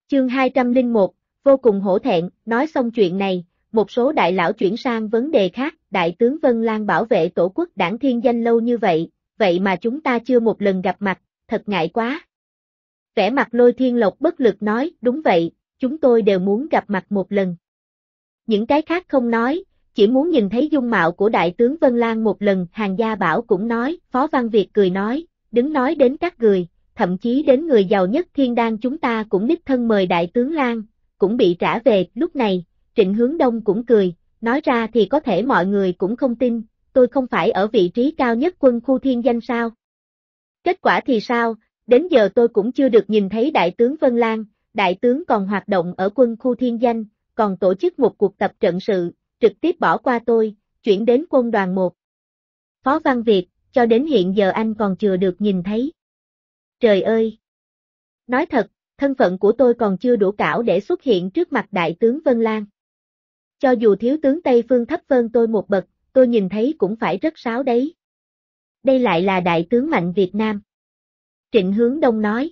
Chương 201, vô cùng hổ thẹn. Nói xong chuyện này, một số đại lão chuyển sang vấn đề khác. Đại tướng Vân Lan bảo vệ tổ quốc đảng thiên danh lâu như vậy, vậy mà chúng ta chưa một lần gặp mặt, thật ngại quá. Vẻ mặt Lôi Thiên Lộc bất lực nói, đúng vậy, chúng tôi đều muốn gặp mặt một lần. Những cái khác không nói, chỉ muốn nhìn thấy dung mạo của đại tướng Vân Lan một lần. Hàng Gia Bảo cũng nói, Phó Văn Việt cười nói, đứng nói đến các người, thậm chí đến người giàu nhất Thiên Đan chúng ta cũng đích thân mời đại tướng Lan, cũng bị trả về. Lúc này, Trịnh Hướng Đông cũng cười, nói ra thì có thể mọi người cũng không tin, tôi không phải ở vị trí cao nhất quân khu thiên danh sao? Kết quả thì sao, đến giờ tôi cũng chưa được nhìn thấy đại tướng Vân Lan, đại tướng còn hoạt động ở quân khu thiên danh, còn tổ chức một cuộc tập trận sự, trực tiếp bỏ qua tôi, chuyển đến quân đoàn 1. Phó Văn Việt, cho đến hiện giờ anh còn chưa được nhìn thấy. Trời ơi! Nói thật, thân phận của tôi còn chưa đủ cảo để xuất hiện trước mặt đại tướng Vân Lan. Cho dù thiếu tướng Tây Phương thấp hơn tôi một bậc, tôi nhìn thấy cũng phải rất sáo đấy. Đây lại là đại tướng mạnh Việt Nam. Trịnh Hướng Đông nói.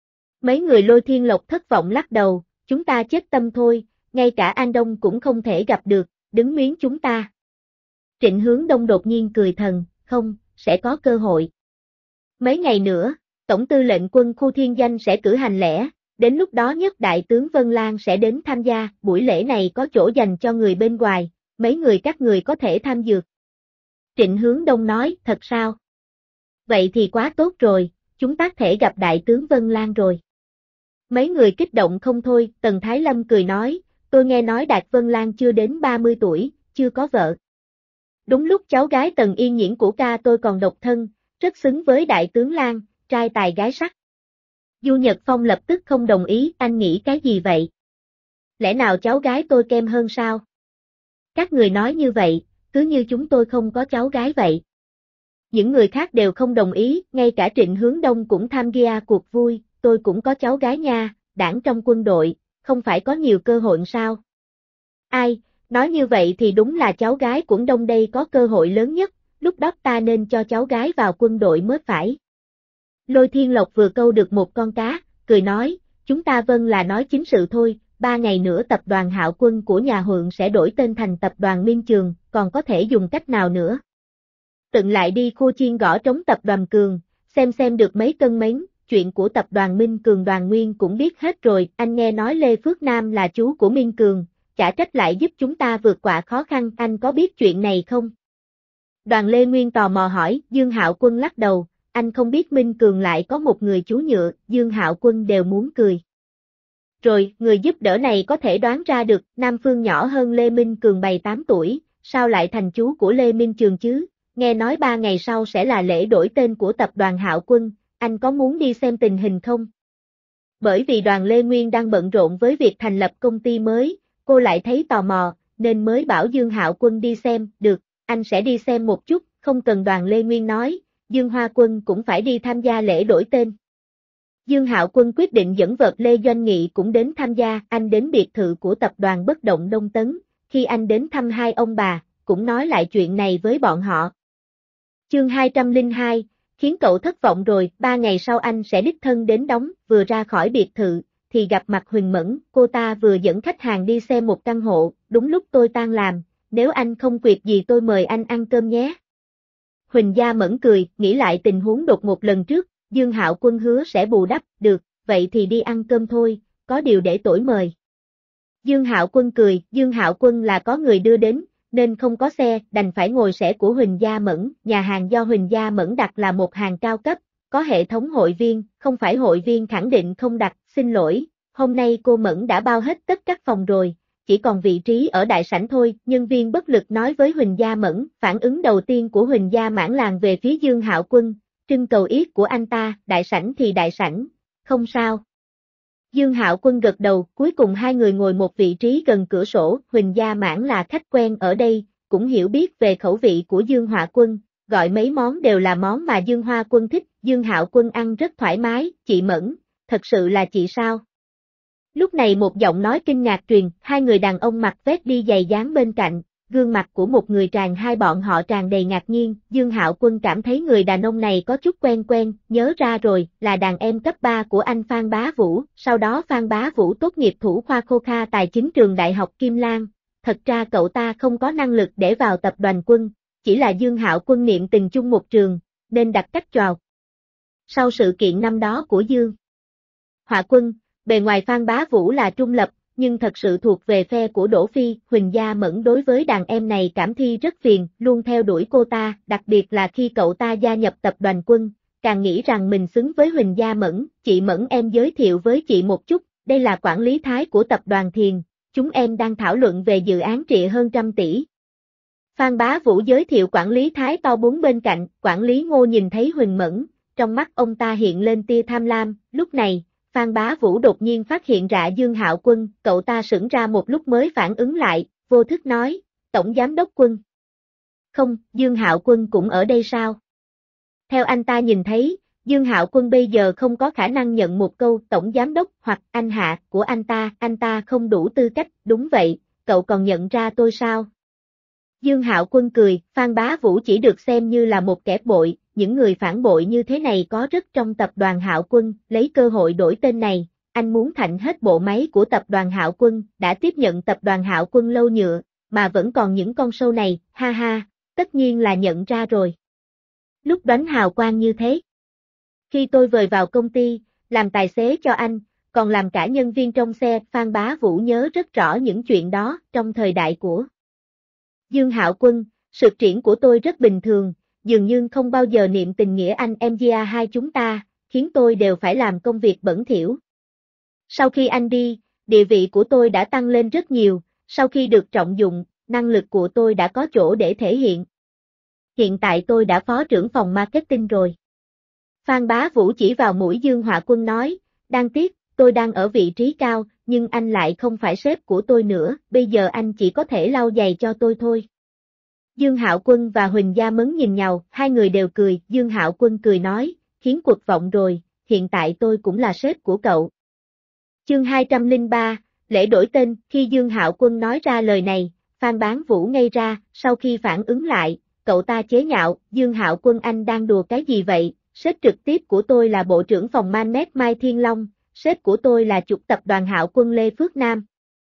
Mấy người Lôi Thiên Lộc thất vọng lắc đầu, chúng ta chết tâm thôi, ngay cả An Đông cũng không thể gặp được, đứng miếng chúng ta. Trịnh Hướng Đông đột nhiên cười thần, không, sẽ có cơ hội. Mấy ngày nữa, Tổng tư lệnh quân khu thiên danh sẽ cử hành lễ, đến lúc đó nhất đại tướng Vân Lan sẽ đến tham gia, buổi lễ này có chỗ dành cho người bên ngoài, mấy người các người có thể tham dự. Trịnh Hướng Đông nói, thật sao? Vậy thì quá tốt rồi, chúng ta thể gặp đại tướng Vân Lan rồi. Mấy người kích động không thôi, Tần Thái Lâm cười nói, tôi nghe nói Đạt Vân Lan chưa đến 30 tuổi, chưa có vợ. Đúng lúc cháu gái Tần Yên Nhiễn của ca tôi còn độc thân, rất xứng với đại tướng Lan, trai tài gái sắc. Du Nhật Phong lập tức không đồng ý, anh nghĩ cái gì vậy? Lẽ nào cháu gái tôi kem hơn sao? Các người nói như vậy, cứ như chúng tôi không có cháu gái vậy. Những người khác đều không đồng ý, ngay cả Trịnh Hướng Đông cũng tham gia cuộc vui, tôi cũng có cháu gái nha, đảng trong quân đội, không phải có nhiều cơ hội sao? Ai, nói như vậy thì đúng là cháu gái của Đông đây có cơ hội lớn nhất, lúc đó ta nên cho cháu gái vào quân đội mới phải. Lôi Thiên Lộc vừa câu được một con cá, cười nói, chúng ta vâng là nói chính sự thôi, 3 ngày nữa tập đoàn Hạo Quân của nhà Huận sẽ đổi tên thành tập đoàn Minh Trường, còn có thể dùng cách nào nữa? Tận lại đi khu chiên gõ trống tập đoàn Cường, xem được mấy cân mến, chuyện của tập đoàn Minh Cường Đoàn Nguyên cũng biết hết rồi, anh nghe nói Lê Phước Nam là chú của Minh Cường, chả trách lại giúp chúng ta vượt qua khó khăn, anh có biết chuyện này không? Đoàn Lê Nguyên tò mò hỏi, Dương Hạo Quân lắc đầu, anh không biết Minh Cường lại có một người chú nhựa, Dương Hạo Quân đều muốn cười. Rồi, người giúp đỡ này có thể đoán ra được, Nam Phương nhỏ hơn Lê Minh Cường 7-8 tuổi, sao lại thành chú của Lê Minh Trường chứ? Nghe nói 3 ngày sau sẽ là lễ đổi tên của tập đoàn Hạo Quân, anh có muốn đi xem tình hình không? Bởi vì đoàn Lê Nguyên đang bận rộn với việc thành lập công ty mới, cô lại thấy tò mò, nên mới bảo Dương Hạo Quân đi xem, được, anh sẽ đi xem một chút, không cần đoàn Lê Nguyên nói, Dương Hoa Quân cũng phải đi tham gia lễ đổi tên. Dương Hạo Quân quyết định dẫn vợt Lê Doanh Nghị cũng đến tham gia, anh đến biệt thự của tập đoàn Bất động Đông Tấn, khi anh đến thăm hai ông bà, cũng nói lại chuyện này với bọn họ. Chương 202, khiến cậu thất vọng rồi, 3 ngày sau anh sẽ đích thân đến đóng, vừa ra khỏi biệt thự, thì gặp mặt Huỳnh Mẫn, cô ta vừa dẫn khách hàng đi xem một căn hộ, đúng lúc tôi tan làm, nếu anh không việc gì tôi mời anh ăn cơm nhé. Huỳnh Gia Mẫn cười, nghĩ lại tình huống đột ngột lần trước, Dương Hạo Quân hứa sẽ bù đắp, được, vậy thì đi ăn cơm thôi, có điều để tôi mời. Dương Hạo Quân cười, Dương Hạo Quân là có người đưa đến, nên không có xe, đành phải ngồi xe của Huỳnh Gia Mẫn, nhà hàng do Huỳnh Gia Mẫn đặt là một hàng cao cấp, có hệ thống hội viên, không phải hội viên khẳng định không đặt, xin lỗi, hôm nay cô Mẫn đã bao hết tất các phòng rồi, chỉ còn vị trí ở đại sảnh thôi, nhân viên bất lực nói với Huỳnh Gia Mẫn, phản ứng đầu tiên của Huỳnh Gia Mãn làng về phía Dương Hạo Quân, trưng cầu ý của anh ta, đại sảnh thì đại sảnh, không sao. Dương Hạo Quân gật đầu, cuối cùng hai người ngồi một vị trí gần cửa sổ, Huỳnh Gia Mãn là khách quen ở đây, cũng hiểu biết về khẩu vị của Dương Hoa Quân, gọi mấy món đều là món mà Dương Hoa Quân thích, Dương Hạo Quân ăn rất thoải mái, chị Mẫn, thật sự là chị sao? Lúc này một giọng nói kinh ngạc truyền, hai người đàn ông mặc vest đi giày dán bên cạnh, gương mặt của một người tràn hai bọn họ tràn đầy ngạc nhiên, Dương Hạo Quân cảm thấy người đàn ông này có chút quen quen, nhớ ra rồi, là đàn em cấp 3 của anh Phan Bá Vũ, sau đó Phan Bá Vũ tốt nghiệp thủ khoa Khô Kha Tài chính trường Đại học Kim Lan, thật ra cậu ta không có năng lực để vào tập đoàn Quân, chỉ là Dương Hạo Quân niệm tình chung một trường, nên đặt cách chào. Sau sự kiện năm đó của Dương Hạo Quân, bề ngoài Phan Bá Vũ là trung lập, nhưng thật sự thuộc về phe của Đỗ Phi, Huỳnh Gia Mẫn đối với đàn em này cảm thi rất phiền, luôn theo đuổi cô ta, đặc biệt là khi cậu ta gia nhập tập đoàn Quân, càng nghĩ rằng mình xứng với Huỳnh Gia Mẫn, chị Mẫn em giới thiệu với chị một chút, đây là quản lý Thái của tập đoàn Thiền, chúng em đang thảo luận về dự án trị hơn 100 tỷ. Phan Bá Vũ giới thiệu quản lý Thái to bốn bên cạnh, quản lý Ngô nhìn thấy Huỳnh Mẫn, trong mắt ông ta hiện lên tia tham lam, lúc này, Phan Bá Vũ đột nhiên phát hiện ra Dương Hạo Quân, cậu ta sững ra một lúc mới phản ứng lại, vô thức nói, Tổng Giám đốc Quân. Không, Dương Hạo Quân cũng ở đây sao? Theo anh ta nhìn thấy, Dương Hạo Quân bây giờ không có khả năng nhận một câu Tổng Giám đốc hoặc anh hạ của anh ta không đủ tư cách, đúng vậy, cậu còn nhận ra tôi sao? Dương Hạo Quân cười, Phan Bá Vũ chỉ được xem như là một kẻ bội, những người phản bội như thế này có rất trong tập đoàn Hạo Quân, lấy cơ hội đổi tên này, anh muốn thạnh hết bộ máy của tập đoàn Hạo Quân, đã tiếp nhận tập đoàn Hạo Quân lâu nhựa, mà vẫn còn những con sâu này, ha ha, tất nhiên là nhận ra rồi. Lúc đánh hào quang như thế. Khi tôi vời vào công ty, làm tài xế cho anh, còn làm cả nhân viên trong xe, Phan Bá Vũ nhớ rất rõ những chuyện đó, trong thời đại của Dương Hạo Quân, sự triển của tôi rất bình thường, dường như không bao giờ niệm tình nghĩa anh em gia hai chúng ta, khiến tôi đều phải làm công việc bẩn thỉu. Sau khi anh đi, địa vị của tôi đã tăng lên rất nhiều, sau khi được trọng dụng, năng lực của tôi đã có chỗ để thể hiện. Hiện tại tôi đã phó trưởng phòng marketing rồi. Phan Bá Vũ chỉ vào mũi Dương Hạo Quân nói, đáng tiếc, tôi đang ở vị trí cao, nhưng anh lại không phải sếp của tôi nữa, bây giờ anh chỉ có thể lau giày cho tôi thôi. Dương Hạo Quân và Huỳnh Gia Mẫn nhìn nhau, hai người đều cười, Dương Hạo Quân cười nói, khiến cuộc vọng rồi, hiện tại tôi cũng là sếp của cậu. Chương 203, lễ đổi tên, khi Dương Hạo Quân nói ra lời này, Phan Bá Vũ ngây ra, sau khi phản ứng lại, cậu ta chế nhạo, Dương Hạo Quân anh đang đùa cái gì vậy, sếp trực tiếp của tôi là Bộ trưởng phòng Manmet Mai Thiên Long, sếp của tôi là chủ tập đoàn Hạo Quân Lê Phước Nam.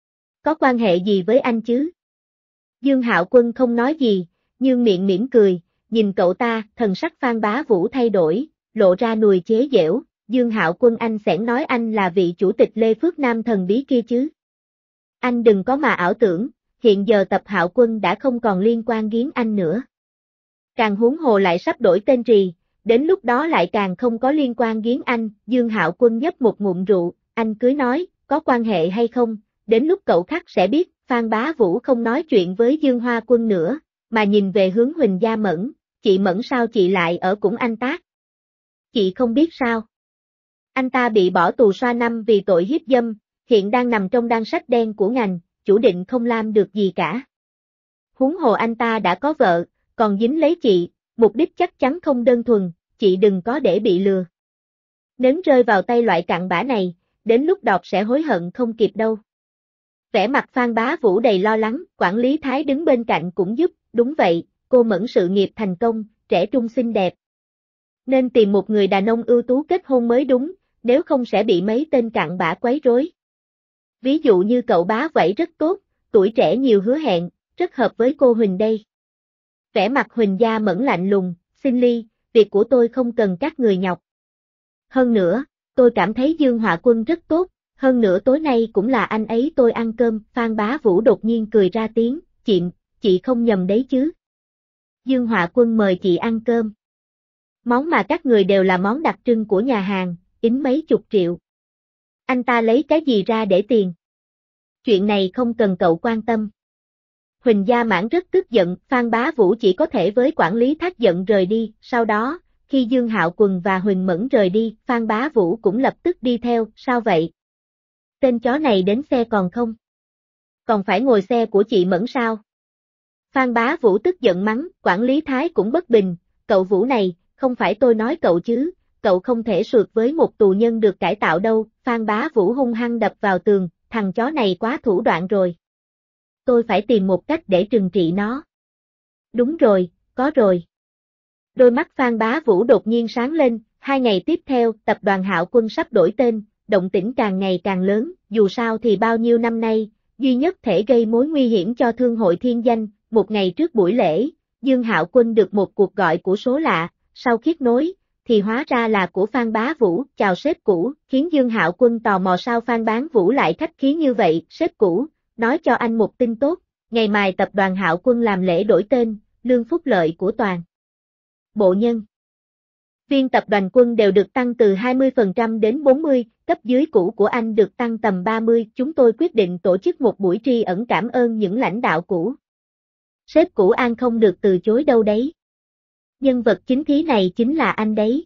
Có quan hệ gì với anh chứ? Dương Hạo Quân không nói gì, nhưng miệng mỉm cười, nhìn cậu ta, thần sắc Phan Bá Vũ thay đổi, lộ ra nùi chế giễu, Dương Hạo Quân anh sẽ nói anh là vị chủ tịch Lê Phước Nam thần bí kia chứ. Anh đừng có mà ảo tưởng, hiện giờ tập Hạo Quân đã không còn liên quan đến anh nữa. Càng huống hồ lại sắp đổi tên rì, đến lúc đó lại càng không có liên quan đến anh, Dương Hạo Quân nhấp một ngụm rượu, anh cưới nói, có quan hệ hay không, đến lúc cậu khắc sẽ biết, Phan Bá Vũ không nói chuyện với Dương Hoa Quân nữa, mà nhìn về hướng Huỳnh Gia Mẫn, chị Mẫn sao chị lại ở cùng anh Tác? Chị không biết sao? Anh ta bị bỏ tù xoa năm vì tội hiếp dâm, hiện đang nằm trong đan sách đen của ngành, chủ định không làm được gì cả. Huống hồ anh ta đã có vợ, còn dính lấy chị, mục đích chắc chắn không đơn thuần, chị đừng có để bị lừa. Nếu rơi vào tay loại cặn bã này, đến lúc đọc sẽ hối hận không kịp đâu. Vẻ mặt Phan Bá Vũ đầy lo lắng, quản lý Thái đứng bên cạnh cũng giúp, đúng vậy, cô Mẫn sự nghiệp thành công, trẻ trung xinh đẹp. Nên tìm một người đàn ông ưu tú kết hôn mới đúng, nếu không sẽ bị mấy tên cặn bã quấy rối. Ví dụ như cậu Bá vậy rất tốt, tuổi trẻ nhiều hứa hẹn, rất hợp với cô Huỳnh đây. Vẻ mặt Huỳnh Gia Mẫn lạnh lùng, xin ly, việc của tôi không cần các người nhọc. Hơn nữa, tôi cảm thấy Dương Hạo Quân rất tốt, hơn nữa tối nay cũng là anh ấy tôi ăn cơm, Phan Bá Vũ đột nhiên cười ra tiếng, chị không nhầm đấy chứ. Dương Hạo Quân mời chị ăn cơm. Món mà các người đều là món đặc trưng của nhà hàng, ính mấy chục triệu. Anh ta lấy cái gì ra để tiền? Chuyện này không cần cậu quan tâm. Huỳnh Gia Mãn rất tức giận, Phan Bá Vũ chỉ có thể với quản lý Thác giận rời đi, sau đó, khi Dương Hạo Quân và Huỳnh Mẫn rời đi, Phan Bá Vũ cũng lập tức đi theo, sao vậy? Tên chó này đến xe còn không? Còn phải ngồi xe của chị Mẫn sao? Phan Bá Vũ tức giận mắng, quản lý Thái cũng bất bình, cậu Vũ này, không phải tôi nói cậu chứ, cậu không thể sượt với một tù nhân được cải tạo đâu, Phan Bá Vũ hung hăng đập vào tường, thằng chó này quá thủ đoạn rồi. tôi phải tìm một cách để trừng trị nó. Đúng rồi, có rồi. Đôi mắt Phan Bá Vũ đột nhiên sáng lên, 2 ngày tiếp theo, tập đoàn Hạo Quân sắp đổi tên, động tĩnh càng ngày càng lớn, dù sao thì bao nhiêu năm nay, duy nhất thể gây mối nguy hiểm cho thương hội Thiên Danh, một ngày trước buổi lễ, Dương Hạo Quân được một cuộc gọi của số lạ, sau khiết nối, thì hóa ra là của Phan Bá Vũ, chào sếp cũ, khiến Dương Hạo Quân tò mò sao Phan Bá Vũ lại khách khí như vậy, sếp cũ, nói cho anh một tin tốt, ngày mai tập đoàn Hạo Quân làm lễ đổi tên, lương phúc lợi của toàn bộ nhân viên tập đoàn Quân đều được tăng từ 20% đến 40%, cấp dưới cũ của anh được tăng tầm 30%, chúng tôi quyết định tổ chức một buổi tri ẩn cảm ơn những lãnh đạo cũ. Sếp cũ An không được từ chối đâu đấy. Nhân vật chính khí này chính là anh đấy.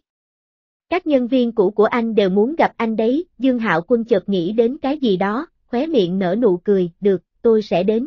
Các nhân viên cũ của anh đều muốn gặp anh đấy, Dương Hạo Quân chợt nghĩ đến cái gì đó, khóe miệng nở nụ cười, được, tôi sẽ đến.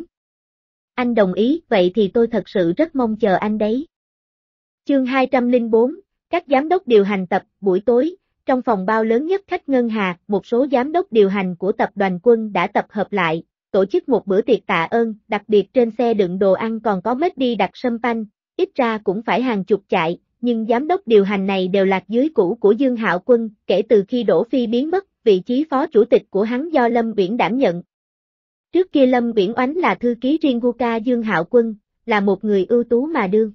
Anh đồng ý, vậy thì tôi thật sự rất mong chờ anh đấy. Chương 204, các giám đốc điều hành tập, buổi tối, trong phòng bao lớn nhất khách ngân hà, một số giám đốc điều hành của tập đoàn Quân đã tập hợp lại, tổ chức một bữa tiệc tạ ơn, đặc biệt trên xe đựng đồ ăn còn có mết đi đặt sâm panh, ít ra cũng phải hàng chục chạy, nhưng giám đốc điều hành này đều là dưới cũ của Dương Hạo Quân, kể từ khi Đỗ Phi biến mất, vị trí phó chủ tịch của hắn do Lâm Uyển đảm nhận. Trước kia Lâm Uyển Oánh là thư ký riêng của ca Dương Hạo Quân, là một người ưu tú mà đương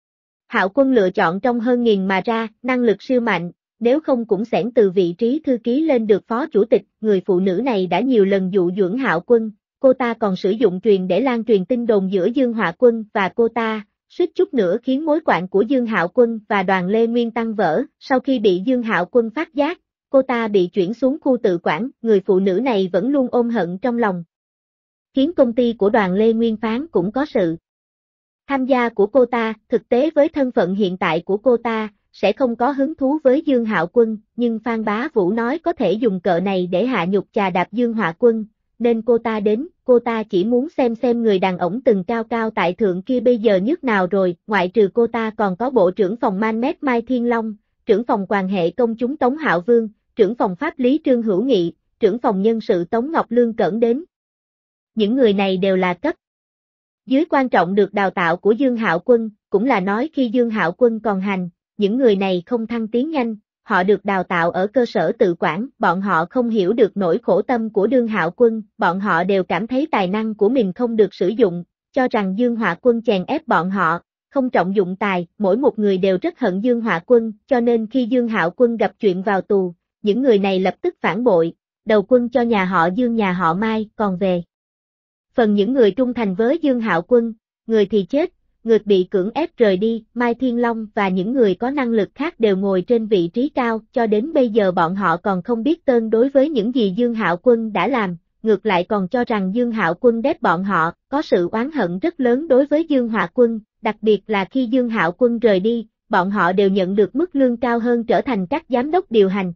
Hạo Quân lựa chọn trong hơn nghìn mà ra, năng lực siêu mạnh, nếu không cũng xẻn từ vị trí thư ký lên được phó chủ tịch, người phụ nữ này đã nhiều lần dụ dưỡng Hạo Quân, cô ta còn sử dụng truyền để lan truyền tin đồn giữa Dương Hạo Quân và cô ta, suýt chút nữa khiến mối quan của Dương Hạo Quân và Đoàn Lê Nguyên tan vỡ, sau khi bị Dương Hạo Quân phát giác, cô ta bị chuyển xuống khu tự quản, người phụ nữ này vẫn luôn ôm hận trong lòng. Khiến công ty của Đoàn Lê Nguyên phán cũng có sự tham gia của cô ta, thực tế với thân phận hiện tại của cô ta, sẽ không có hứng thú với Dương Hạo Quân, nhưng Phan Bá Vũ nói có thể dùng cờ này để hạ nhục chà đạp Dương Hạo Quân, nên cô ta đến, cô ta chỉ muốn xem người đàn ông từng cao cao tại thượng kia bây giờ nhức nào rồi, ngoại trừ cô ta còn có bộ trưởng phòng Manmet Mai Thiên Long, trưởng phòng quan hệ công chúng Tống Hạo Vương, trưởng phòng pháp lý Trương Hữu Nghị, trưởng phòng nhân sự Tống Ngọc Lương Cẩn đến. Những người này đều là cấp dưới quan trọng được đào tạo của Dương Hạo Quân, cũng là nói khi Dương Hạo Quân còn hành, những người này không thăng tiến nhanh, họ được đào tạo ở cơ sở tự quản, bọn họ không hiểu được nỗi khổ tâm của Dương Hạo Quân, bọn họ đều cảm thấy tài năng của mình không được sử dụng, cho rằng Dương Hạo Quân chèn ép bọn họ, không trọng dụng tài, mỗi một người đều rất hận Dương Hạo Quân, cho nên khi Dương Hạo Quân gặp chuyện vào tù, những người này lập tức phản bội, đầu quân cho nhà họ Dương nhà họ Mai, còn về phần những người trung thành với Dương Hạo Quân, người thì chết, người bị cưỡng ép rời đi, Mai Thiên Long và những người có năng lực khác đều ngồi trên vị trí cao, cho đến bây giờ bọn họ còn không biết tên đối với những gì Dương Hạo Quân đã làm, ngược lại còn cho rằng Dương Hạo Quân đét bọn họ, có sự oán hận rất lớn đối với Dương Hạo Quân, đặc biệt là khi Dương Hạo Quân rời đi, bọn họ đều nhận được mức lương cao hơn trở thành các giám đốc điều hành.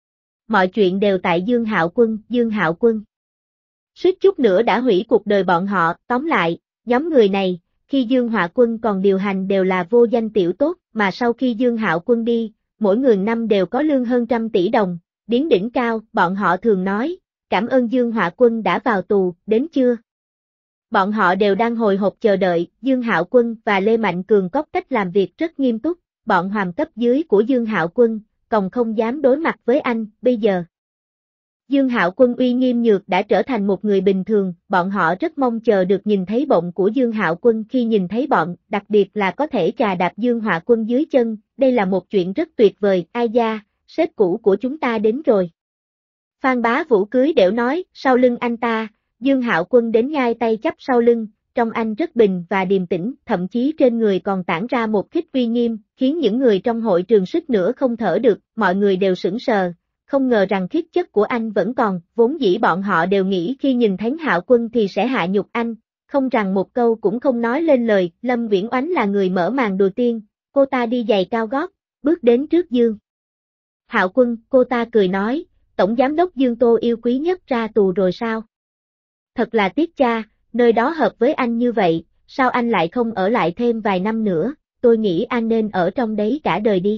Mọi chuyện đều tại Dương Hạo Quân. Suýt chút nữa đã hủy cuộc đời bọn họ, tóm lại, nhóm người này, khi Dương Hạo Quân còn điều hành đều là vô danh tiểu tốt, mà sau khi Dương Hạo Quân đi, mỗi người năm đều có lương hơn 100 tỷ đồng, đến đỉnh cao, bọn họ thường nói, cảm ơn Dương Hạo Quân đã vào tù, đến chưa? Bọn họ đều đang hồi hộp chờ đợi, Dương Hạo Quân và Lê Mạnh Cường có cách làm việc rất nghiêm túc, bọn hàm cấp dưới của Dương Hạo Quân, còn không dám đối mặt với anh, bây giờ. Dương Hạo Quân uy nghiêm nhược đã trở thành một người bình thường, bọn họ rất mong chờ được nhìn thấy bụng của Dương Hạo Quân khi nhìn thấy bọn, đặc biệt là có thể chà đạp Dương Hạo Quân dưới chân, đây là một chuyện rất tuyệt vời, ai da, sếp cũ của chúng ta đến rồi. Phan Bá Vũ cưới đểu nói, sau lưng anh ta, Dương Hạo Quân đến ngay tay chắp sau lưng, trông anh rất bình và điềm tĩnh, thậm chí trên người còn tản ra một khí uy nghiêm, khiến những người trong hội trường suýt nữa không thở được, mọi người đều sững sờ. Không ngờ rằng khí chất của anh vẫn còn, vốn dĩ bọn họ đều nghĩ khi nhìn thấy Hạo Quân thì sẽ hạ nhục anh, không rằng một câu cũng không nói lên lời, Lâm Uyển Oánh là người mở màn đầu tiên, cô ta đi giày cao gót, bước đến trước Dương Hạo Quân, cô ta cười nói, Tổng Giám đốc Dương Tô yêu quý nhất ra tù rồi sao? Thật là tiếc cha, nơi đó hợp với anh như vậy, sao anh lại không ở lại thêm vài năm nữa, tôi nghĩ anh nên ở trong đấy cả đời đi.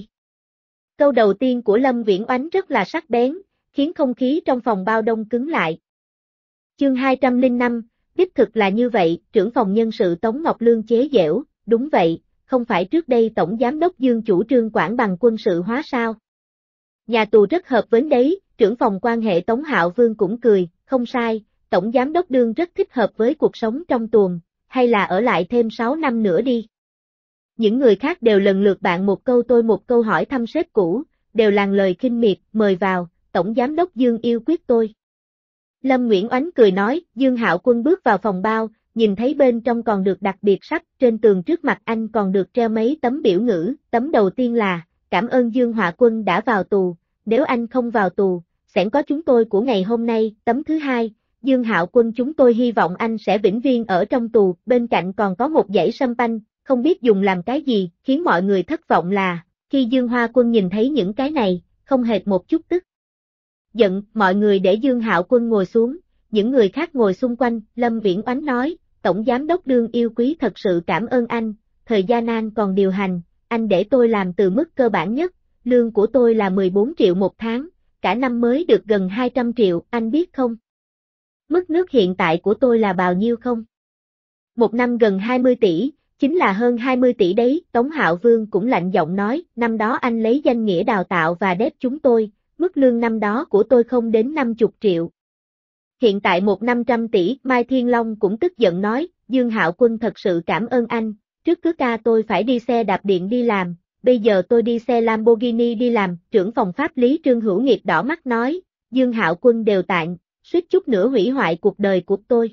Câu đầu tiên của Lâm Uyển Oánh rất là sắc bén, khiến không khí trong phòng bao đông cứng lại. Chương 205, Đích thực là như vậy, trưởng phòng nhân sự Tống Ngọc Lương chế giễu, đúng vậy, không phải trước đây Tổng Giám đốc Dương chủ trương quản bằng quân sự hóa sao? Nhà tù rất hợp với đấy, trưởng phòng quan hệ Tống Hạo Vương cũng cười, không sai, Tổng Giám đốc Dương rất thích hợp với cuộc sống trong tuồng, hay là ở lại thêm 6 năm nữa đi. Những người khác đều lần lượt bạn một câu tôi một câu hỏi thăm sếp cũ, đều làng lời khinh miệt, mời vào, Tổng Giám đốc Dương yêu quyết tôi. Lâm Nguyễn Oánh cười nói, Dương Hạo Quân bước vào phòng bao, nhìn thấy bên trong còn được đặc biệt sắp, trên tường trước mặt anh còn được treo mấy tấm biểu ngữ, tấm đầu tiên là, cảm ơn Dương Hạo Quân đã vào tù, nếu anh không vào tù, sẽ có chúng tôi của ngày hôm nay, tấm thứ hai, Dương Hạo Quân chúng tôi hy vọng anh sẽ vĩnh viễn ở trong tù, bên cạnh còn có một dãy sâm panh, không biết dùng làm cái gì, khiến mọi người thất vọng là, khi Dương Hoa Quân nhìn thấy những cái này, không hệt một chút tức giận, mọi người để Dương Hạo Quân ngồi xuống, những người khác ngồi xung quanh, Lâm Viễn Oánh nói, Tổng Giám đốc Dương yêu quý thật sự cảm ơn anh, thời gian anh còn điều hành, anh để tôi làm từ mức cơ bản nhất, lương của tôi là 14 triệu một tháng, cả năm mới được gần 200 triệu, anh biết không? Mức nước hiện tại của tôi là bao nhiêu không? Một năm gần 20 tỷ, chính là hơn 20 tỷ đấy, Tống Hạo Vương cũng lạnh giọng nói, năm đó anh lấy danh nghĩa đào tạo và đép chúng tôi, mức lương năm đó của tôi không đến 50 triệu. Hiện tại 100 tỷ, Mai Thiên Long cũng tức giận nói, Dương Hạo Quân thật sự cảm ơn anh, trước cứ ca tôi phải đi xe đạp điện đi làm, bây giờ tôi đi xe Lamborghini đi làm, trưởng phòng pháp lý Trương Hữu Nghiệp đỏ mắt nói, Dương Hạo Quân đều tạng, suýt chút nữa hủy hoại cuộc đời của tôi.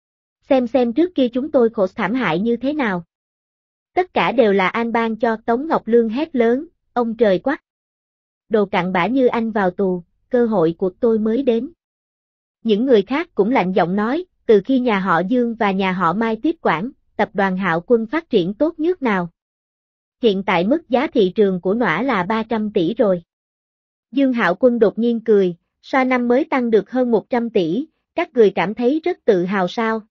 Xem trước kia chúng tôi khổ thảm hại như thế nào. Tất cả đều là anh ban cho, Tống Ngọc Lương hét lớn, ông trời quát. Đồ cặn bã như anh vào tù, cơ hội của tôi mới đến. Những người khác cũng lạnh giọng nói, từ khi nhà họ Dương và nhà họ Mai tiếp quản, tập đoàn Hạo Quân phát triển tốt nhất nào. Hiện tại mức giá thị trường của nõa là 300 tỷ rồi. Dương Hạo Quân đột nhiên cười, sao năm mới tăng được hơn 100 tỷ, các người cảm thấy rất tự hào sao?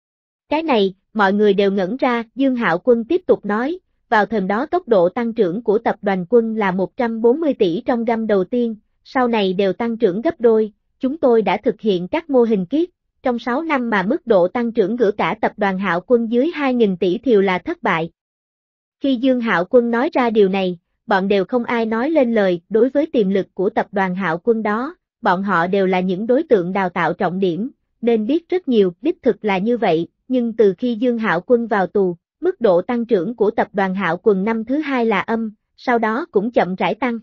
Cái này, mọi người đều ngẩn ra, Dương Hạo Quân tiếp tục nói, vào thời đó tốc độ tăng trưởng của tập đoàn Quân là 140 tỷ trong năm đầu tiên, sau này đều tăng trưởng gấp đôi, chúng tôi đã thực hiện các mô hình kiết, trong 6 năm mà mức độ tăng trưởng của cả tập đoàn Hạo Quân dưới 2.000 tỷ thiều là thất bại. Khi Dương Hạo Quân nói ra điều này, bọn đều không ai nói lên lời, đối với tiềm lực của tập đoàn Hạo Quân đó, bọn họ đều là những đối tượng đào tạo trọng điểm, nên biết rất nhiều, đích thực là như vậy, nhưng từ khi Dương Hạo Quân vào tù, mức độ tăng trưởng của tập đoàn Hạo Quân năm thứ hai là âm, sau đó cũng chậm rãi tăng.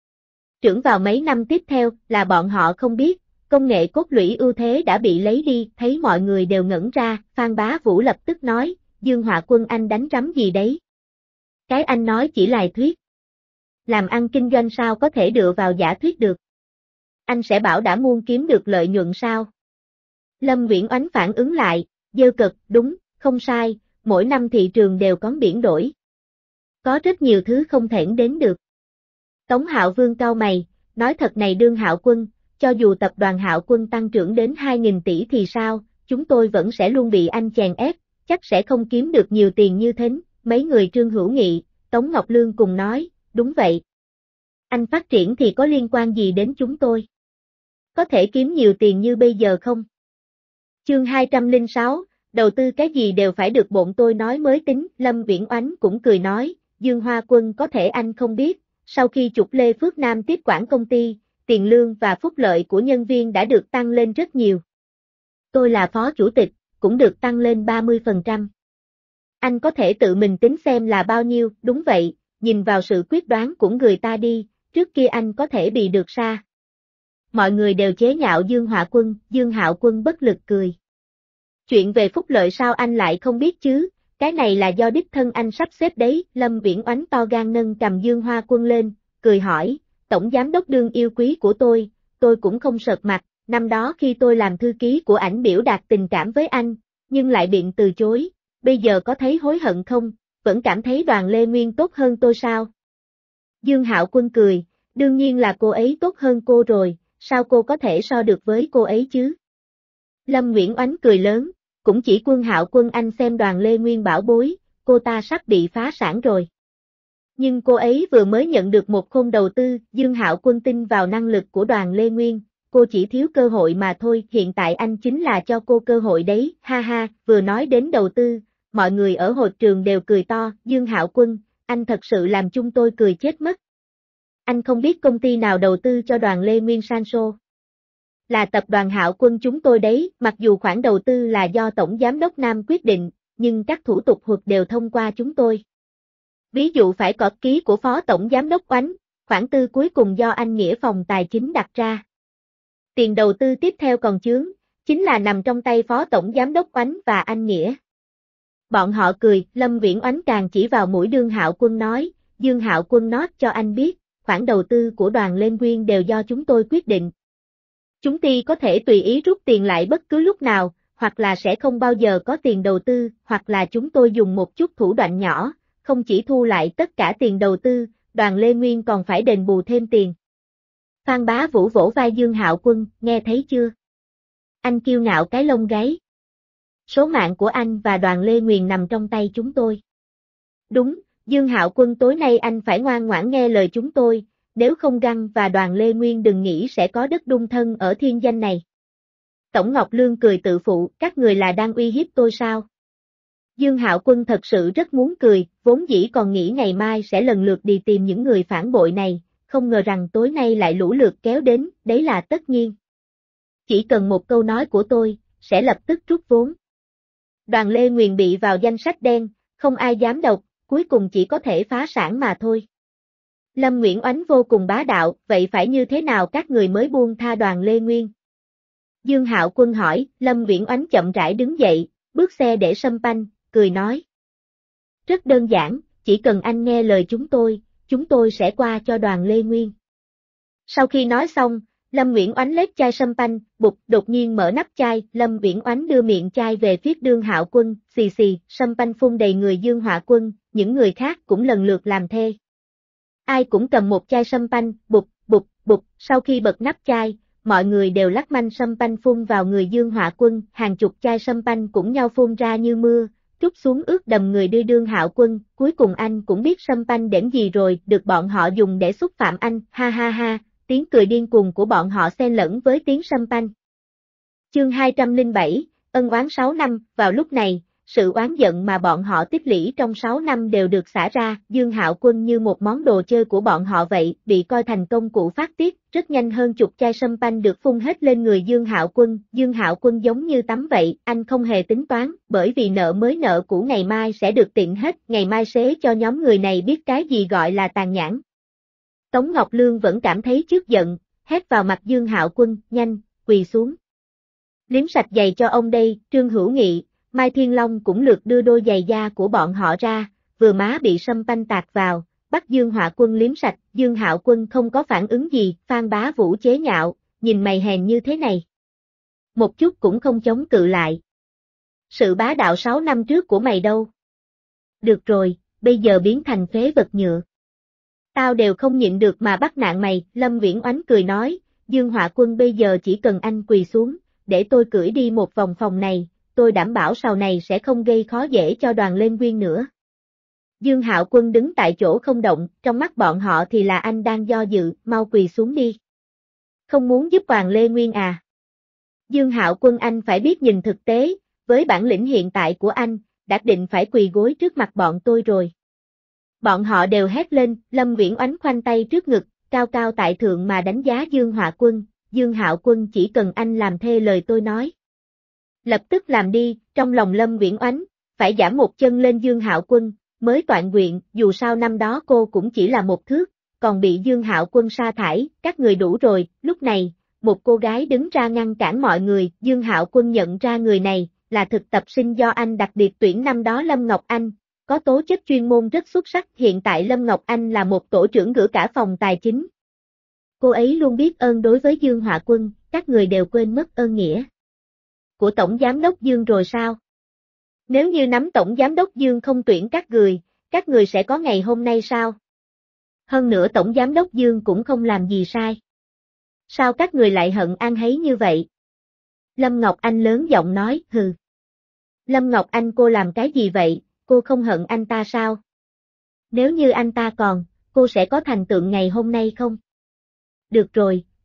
Trưởng vào mấy năm tiếp theo là bọn họ không biết, công nghệ cốt lũy ưu thế đã bị lấy đi, thấy mọi người đều ngẩn ra, Phan Bá Vũ lập tức nói, Dương Hạo Quân anh đánh rắm gì đấy? Cái anh nói chỉ là thuyết. Làm ăn kinh doanh sao có thể dựa vào giả thuyết được? Anh sẽ bảo đã muốn kiếm được lợi nhuận sao? Lâm Viễn Oánh phản ứng lại, dơ cực, đúng, không sai, mỗi năm thị trường đều có biển đổi. Có rất nhiều thứ không thể đến được. Tống Hạo Vương cau mày, nói thật này Dương Hạo Quân, cho dù tập đoàn Hạo Quân tăng trưởng đến 2.000 tỷ thì sao, chúng tôi vẫn sẽ luôn bị anh chèn ép, chắc sẽ không kiếm được nhiều tiền như thế. Mấy người Trương Hữu Nghị, Tống Ngọc Lương cùng nói, đúng vậy. Anh phát triển thì có liên quan gì đến chúng tôi? Có thể kiếm nhiều tiền như bây giờ không? Chương 206, đầu tư cái gì đều phải được bọn tôi nói mới tính, Lâm Viễn Oánh cũng cười nói, Dương Hoa Quân có thể anh không biết, sau khi Trục Lê Phước Nam tiếp quản công ty, tiền lương và phúc lợi của nhân viên đã được tăng lên rất nhiều. Tôi là phó chủ tịch, cũng được tăng lên 30%. Anh có thể tự mình tính xem là bao nhiêu, đúng vậy, nhìn vào sự quyết đoán của người ta đi, trước kia anh có thể bị được sa. Mọi người đều chế nhạo Dương Hạo Quân, Dương Hạo Quân bất lực cười. Chuyện về phúc lợi sao anh lại không biết chứ, cái này là do đích thân anh sắp xếp đấy, Lâm Viễn Oánh to gan nâng cầm Dương Hoa Quân lên, cười hỏi, Tổng Giám đốc Dương yêu quý của tôi cũng không sợt mặt, năm đó khi tôi làm thư ký của ảnh biểu đạt tình cảm với anh, nhưng lại bị từ chối, bây giờ có thấy hối hận không, vẫn cảm thấy Đoàn Lê Nguyên tốt hơn tôi sao? Dương Hạo Quân cười, đương nhiên là cô ấy tốt hơn cô rồi, sao cô có thể so được với cô ấy chứ? Lâm Nguyễn Oánh cười lớn, cũng chỉ Quân Hạo Quân anh xem Đoàn Lê Nguyên bảo bối, cô ta sắp bị phá sản rồi. Nhưng cô ấy vừa mới nhận được một khôn đầu tư, Dương Hạo Quân tin vào năng lực của Đoàn Lê Nguyên, cô chỉ thiếu cơ hội mà thôi, hiện tại anh chính là cho cô cơ hội đấy, ha ha, vừa nói đến đầu tư, mọi người ở hội trường đều cười to, Dương Hạo Quân, anh thật sự làm chúng tôi cười chết mất. Anh không biết công ty nào đầu tư cho đoàn Lê Nguyên Sanso. Là tập đoàn Hạo Quân chúng tôi đấy, mặc dù khoản đầu tư là do Tổng Giám đốc Nam quyết định, nhưng các thủ tục thuật đều thông qua chúng tôi. Ví dụ phải có ký của Phó Tổng Giám đốc Oánh, khoản tư cuối cùng do anh Nghĩa phòng tài chính đặt ra. Tiền đầu tư tiếp theo còn chướng, chính là nằm trong tay Phó Tổng Giám đốc Oánh và anh Nghĩa. Bọn họ cười, Lâm Viễn Oánh càng chỉ vào mũi Dương Hạo Quân nói, Dương Hạo Quân nói cho anh biết, khoản đầu tư của đoàn Lên Nguyên đều do chúng tôi quyết định. Chúng ty có thể tùy ý rút tiền lại bất cứ lúc nào, hoặc là sẽ không bao giờ có tiền đầu tư, hoặc là chúng tôi dùng một chút thủ đoạn nhỏ, không chỉ thu lại tất cả tiền đầu tư, đoàn Lê Nguyên còn phải đền bù thêm tiền. Phan Bá Vũ vỗ vai Dương Hạo Quân, nghe thấy chưa? Anh kiêu ngạo cái lông gáy. Số mạng của anh và đoàn Lê Nguyên nằm trong tay chúng tôi. Đúng, Dương Hạo Quân tối nay anh phải ngoan ngoãn nghe lời chúng tôi, nếu không Găng và đoàn Lê Nguyên đừng nghĩ sẽ có đất đung thân ở thiên danh này. Tổng Ngọc Lương cười tự phụ, các người là đang uy hiếp tôi sao? Dương Hạo Quân thật sự rất muốn cười, vốn dĩ còn nghĩ ngày mai sẽ lần lượt đi tìm những người phản bội này, không ngờ rằng tối nay lại lũ lượt kéo đến, đấy là tất nhiên. Chỉ cần một câu nói của tôi, sẽ lập tức rút vốn. Đoàn Lê Nguyên bị vào danh sách đen, không ai dám độc, cuối cùng chỉ có thể phá sản mà thôi. Lâm Nguyễn Oánh vô cùng bá đạo, vậy phải như thế nào các người mới buông tha đoàn Lê Nguyên? Dương Hạo Quân hỏi, Lâm Nguyễn Oánh chậm rãi đứng dậy, bước xe để sâm panh, cười nói. Rất đơn giản, chỉ cần anh nghe lời chúng tôi sẽ qua cho đoàn Lê Nguyên. Sau khi nói xong, Lâm Nguyễn Oánh lết chai sâm panh, đột nhiên mở nắp chai, Lâm Nguyễn Oánh đưa miệng chai về phía Dương Hạo Quân, xì xì, sâm panh phun đầy người Dương Hạo Quân, những người khác cũng lần lượt làm thê. Ai cũng cầm một chai sâm panh, sau khi bật nắp chai, mọi người đều lắc manh sâm panh phun vào người Dương Hạo Quân, hàng chục chai sâm panh cũng nhau phun ra như mưa, trút xuống ướt đầm người đưa Dương Hạo Quân, cuối cùng anh cũng biết sâm panh đến gì rồi, được bọn họ dùng để xúc phạm anh, ha ha ha, tiếng cười điên cuồng của bọn họ xen lẫn với tiếng sâm panh. Chương 207, ân oán 6 năm, vào lúc này, sự oán giận mà bọn họ tích lũy trong 6 năm đều được xả ra, Dương Hạo Quân như một món đồ chơi của bọn họ vậy, bị coi thành công cụ phát tiết, rất nhanh hơn chục chai sâm panh được phun hết lên người Dương Hạo Quân giống như tắm vậy, anh không hề tính toán, bởi vì nợ mới nợ cũ ngày mai sẽ được tiện hết, ngày mai xế cho nhóm người này biết cái gì gọi là tàn nhẫn. Tống Ngọc Lương vẫn cảm thấy trước giận, hét vào mặt Dương Hạo Quân, nhanh, quỳ xuống. Liếm sạch giày cho ông đây, Trương Hữu Nghị, Mai Thiên Long cũng lượt đưa đôi giày da của bọn họ ra, vừa má bị sâm panh tạt vào, bắt Dương Hạo Quân liếm sạch, Dương Hạo Quân không có phản ứng gì, Phan Bá Vũ chế nhạo, nhìn mày hèn như thế này. Một chút cũng không chống cự lại. Sự bá đạo 6 năm trước của mày đâu? Được rồi, bây giờ biến thành phế vật nhựa. Tao đều không nhịn được mà bắt nạt mày, Lâm Viễn Oánh cười nói, Dương Hạo Quân bây giờ chỉ cần anh quỳ xuống, để tôi cưỡi đi một vòng phòng này, tôi đảm bảo sau này sẽ không gây khó dễ cho đoàn Lên Nguyên nữa. Dương Hạo Quân đứng tại chỗ không động, trong mắt bọn họ thì là anh đang do dự, mau quỳ xuống đi. Không muốn giúp đoàn Lê Nguyên à? Dương Hạo Quân anh phải biết nhìn thực tế, với bản lĩnh hiện tại của anh, đã định phải quỳ gối trước mặt bọn tôi rồi. Bọn họ đều hét lên, Lâm Viễn Oánh khoanh tay trước ngực, cao cao tại thượng mà đánh giá Dương Hạo Quân, Dương Hạo Quân chỉ cần anh làm thê lời tôi nói. Lập tức làm đi, trong lòng Lâm Viễn Oánh, phải giảm một chân lên Dương Hạo Quân, mới toạn nguyện, dù sao năm đó cô cũng chỉ là một thước, còn bị Dương Hạo Quân sa thải, các người đủ rồi, lúc này, một cô gái đứng ra ngăn cản mọi người, Dương Hạo Quân nhận ra người này, là thực tập sinh do anh đặc biệt tuyển năm đó Lâm Ngọc Anh, có tố chất chuyên môn rất xuất sắc, hiện tại Lâm Ngọc Anh là một tổ trưởng của cả phòng tài chính. Cô ấy luôn biết ơn đối với Dương Hạo Quân, các người đều quên mất ơn nghĩa của Tổng Giám đốc Dương rồi sao? Nếu như nắm Tổng Giám đốc Dương không tuyển các người sẽ có ngày hôm nay sao? Hơn nữa Tổng Giám đốc Dương cũng không làm gì sai. Sao các người lại hận An Hấy như vậy? Lâm Ngọc Anh lớn giọng nói, hừ. Lâm Ngọc Anh cô làm cái gì vậy, cô không hận anh ta sao? Nếu như anh ta còn, cô sẽ có thành tựu ngày hôm nay không? Được rồi,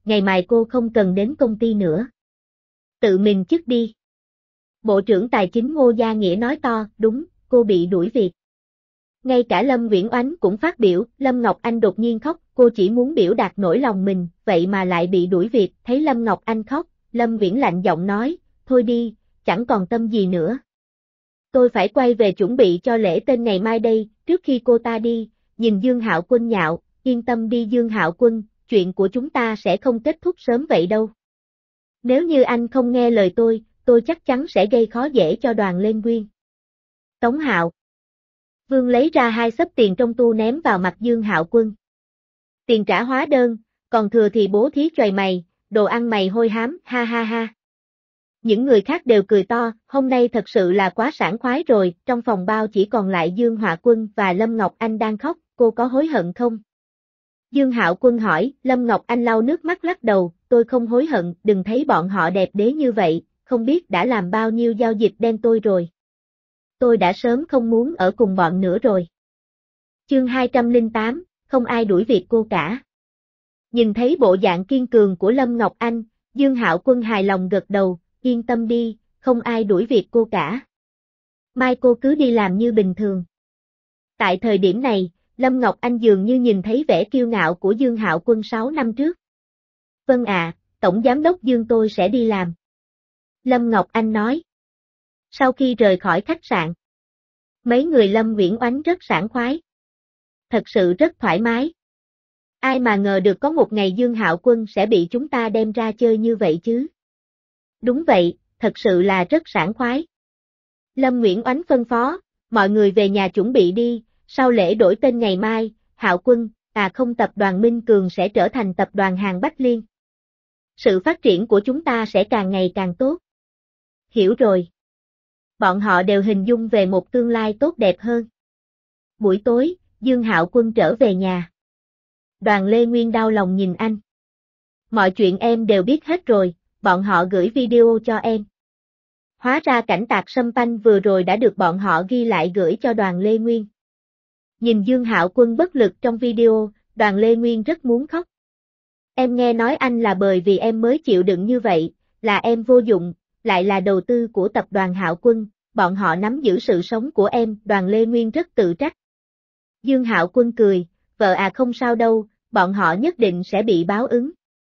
ngày mai cô không cần đến công ty nữa. Tự mình chức đi. Bộ trưởng Tài chính Ngô Gia Nghĩa nói to, đúng, cô bị đuổi việc. Ngay cả Lâm Uyển Oánh cũng phát biểu, Lâm Ngọc Anh đột nhiên khóc, cô chỉ muốn biểu đạt nỗi lòng mình, vậy mà lại bị đuổi việc, thấy Lâm Ngọc Anh khóc, Lâm Uyển lạnh giọng nói, thôi đi, chẳng còn tâm gì nữa. Tôi phải quay về chuẩn bị cho lễ tên ngày mai đây, trước khi cô ta đi, nhìn Dương Hạo Quân nhạo, yên tâm đi Dương Hạo Quân, chuyện của chúng ta sẽ không kết thúc sớm vậy đâu. Nếu như anh không nghe lời tôi chắc chắn sẽ gây khó dễ cho Đoàn Lên Nguyên. Tống Hạo. Vương lấy ra 2 xấp tiền trong tu ném vào mặt Dương Hạo Quân. Tiền trả hóa đơn, còn thừa thì bố thí choài mày, đồ ăn mày hôi hám, ha ha ha. Những người khác đều cười to, hôm nay thật sự là quá sảng khoái rồi, trong phòng bao chỉ còn lại Dương Hạo Quân và Lâm Ngọc Anh đang khóc, cô có hối hận không? Dương Hạo Quân hỏi, Lâm Ngọc Anh lau nước mắt lắc đầu, tôi không hối hận, đừng thấy bọn họ đẹp đế như vậy, không biết đã làm bao nhiêu giao dịch đen tôi rồi. Tôi đã sớm không muốn ở cùng bọn nữa rồi. Chương 208, không ai đuổi việc cô cả. Nhìn thấy bộ dạng kiên cường của Lâm Ngọc Anh, Dương Hạo Quân hài lòng gật đầu, yên tâm đi, không ai đuổi việc cô cả. Mai cô cứ đi làm như bình thường. Tại thời điểm này, Lâm Ngọc Anh dường như nhìn thấy vẻ kiêu ngạo của Dương Hạo Quân 6 năm trước. Vâng ạ, Tổng Giám đốc Dương tôi sẽ đi làm. Lâm Ngọc Anh nói. Sau khi rời khỏi khách sạn, mấy người Lâm Uyển Oánh rất sảng khoái. Thật sự rất thoải mái. Ai mà ngờ được có một ngày Dương Hạo Quân sẽ bị chúng ta đem ra chơi như vậy chứ. Đúng vậy, thật sự là rất sảng khoái. Lâm Uyển Oánh phân phó, mọi người về nhà chuẩn bị đi, sau lễ đổi tên ngày mai, Hạo Quân, không tập đoàn Minh Cường sẽ trở thành tập đoàn Hàng Bách Liên. Sự phát triển của chúng ta sẽ càng ngày càng tốt. Hiểu rồi. Bọn họ đều hình dung về một tương lai tốt đẹp hơn. Buổi tối, Dương Hạo Quân trở về nhà. Đoàn Lê Nguyên đau lòng nhìn anh. Mọi chuyện em đều biết hết rồi, bọn họ gửi video cho em. Hóa ra cảnh tạc Sâm Panh vừa rồi đã được bọn họ ghi lại gửi cho Đoàn Lê Nguyên. Nhìn Dương Hạo Quân bất lực trong video, Đoàn Lê Nguyên rất muốn khóc. Em nghe nói anh là bởi vì em mới chịu đựng như vậy, là em vô dụng, lại là đầu tư của tập đoàn Hạo Quân, bọn họ nắm giữ sự sống của em, Đoàn Lê Nguyên rất tự trách. Dương Hạo Quân cười, vợ không sao đâu, bọn họ nhất định sẽ bị báo ứng.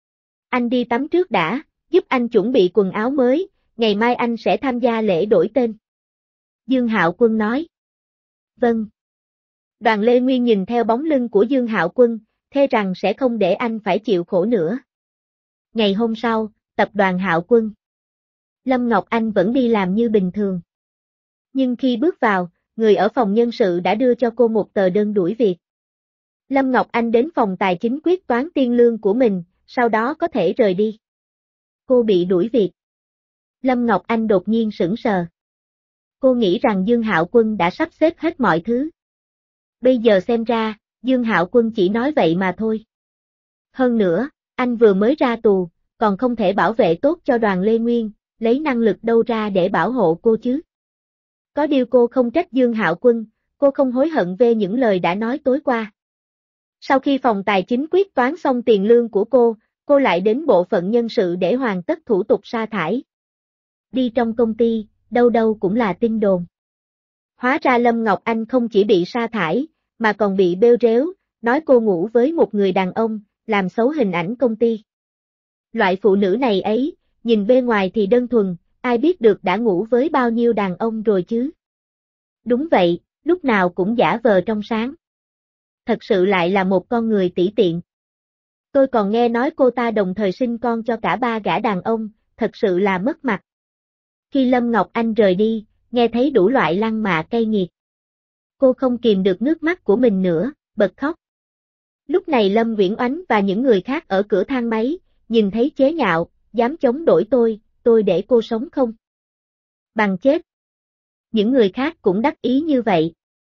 Anh đi tắm trước đã, giúp anh chuẩn bị quần áo mới, ngày mai anh sẽ tham gia lễ đổi tên. Dương Hạo Quân nói. Vâng. Đoàn Lê Nguyên nhìn theo bóng lưng của Dương Hạo Quân, thề rằng sẽ không để anh phải chịu khổ nữa. Ngày hôm sau, tập đoàn Hạo Quân. Lâm Ngọc Anh vẫn đi làm như bình thường. Nhưng khi bước vào, người ở phòng nhân sự đã đưa cho cô một tờ đơn đuổi việc. Lâm Ngọc Anh đến phòng tài chính quyết toán tiền lương của mình, sau đó có thể rời đi. Cô bị đuổi việc. Lâm Ngọc Anh đột nhiên sững sờ. Cô nghĩ rằng Dương Hạo Quân đã sắp xếp hết mọi thứ. Bây giờ xem ra, Dương Hạo Quân chỉ nói vậy mà thôi. Hơn nữa, anh vừa mới ra tù, còn không thể bảo vệ tốt cho Đoàn Lê Nguyên, lấy năng lực đâu ra để bảo hộ cô chứ. Có điều cô không trách Dương Hạo Quân, cô không hối hận về những lời đã nói tối qua. Sau khi phòng tài chính quyết toán xong tiền lương của cô lại đến bộ phận nhân sự để hoàn tất thủ tục sa thải. Đi trong công ty, đâu đâu cũng là tin đồn. Hóa ra Lâm Ngọc Anh không chỉ bị sa thải, mà còn bị bêu rếu, nói cô ngủ với một người đàn ông, làm xấu hình ảnh công ty. Loại phụ nữ này ấy, nhìn bề ngoài thì đơn thuần, ai biết được đã ngủ với bao nhiêu đàn ông rồi chứ. Đúng vậy, lúc nào cũng giả vờ trong sáng. Thật sự lại là một con người tỉ tiện. Tôi còn nghe nói cô ta đồng thời sinh con cho cả 3 gã đàn ông, thật sự là mất mặt. Khi Lâm Ngọc Anh rời đi, nghe thấy đủ loại lăng mạ cay nghiệt. Cô không kìm được nước mắt của mình nữa, bật khóc. Lúc này Lâm Uyển Oánh và những người khác ở cửa thang máy, nhìn thấy chế nhạo, dám chống đối tôi để cô sống không? Bằng chết. Những người khác cũng đắc ý như vậy.